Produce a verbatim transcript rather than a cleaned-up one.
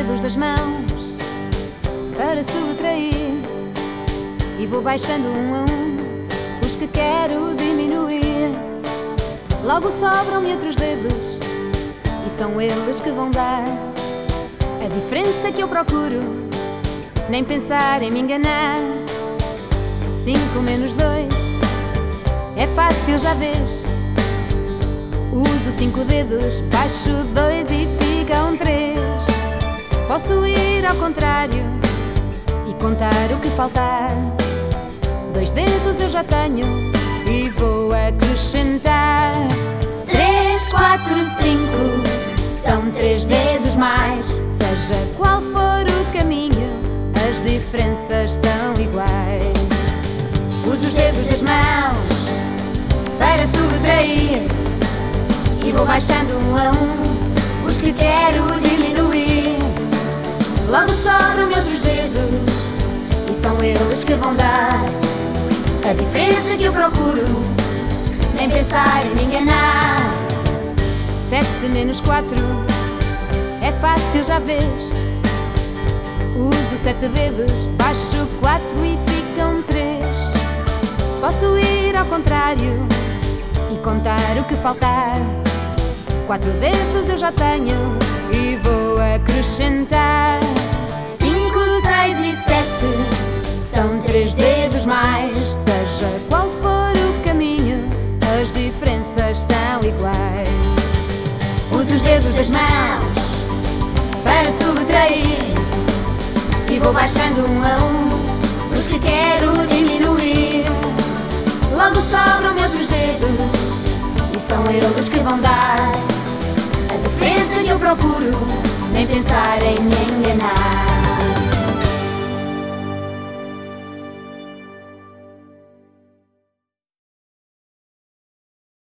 dedos das mãos para subtrair, e vou baixando um a um os que quero diminuir. Logo sobram-me outros dedos e são eles que vão dar a diferença que eu procuro, nem pensar em me enganar. Cinco menos dois é fácil, já vês. Uso cinco dedos, baixo dois e ficam três. Posso ir ao contrário e contar o que faltar. Dois dedos eu já tenho e vou acrescentar. Três, quatro, cinco, são três dedos mais. Seja qual for o caminho, as diferenças são iguais. Uso os dedos das mãos para subtrair, e vou baixando um a um os que quero diminuir. Logo sobram-me outros dedos e são eles que vão dar a diferença que eu procuro, nem pensar em me enganar. Sete menos quatro é fácil, já vês. Uso sete dedos, baixo quatro e ficam três. Posso ir ao contrário e contar o que faltar. Quatro dedos eu já tenho e vou acrescentar. Cinco, seis e sete são três dedos mais. Seja qual for o caminho, as diferenças são iguais. Uso os dedos das mãos para subtrair, e vou baixando um a um os que quero diminuir. Logo sobram-me outros dedos e são eles que vão dar a diferença que eu procuro, nem pensar em me enganar.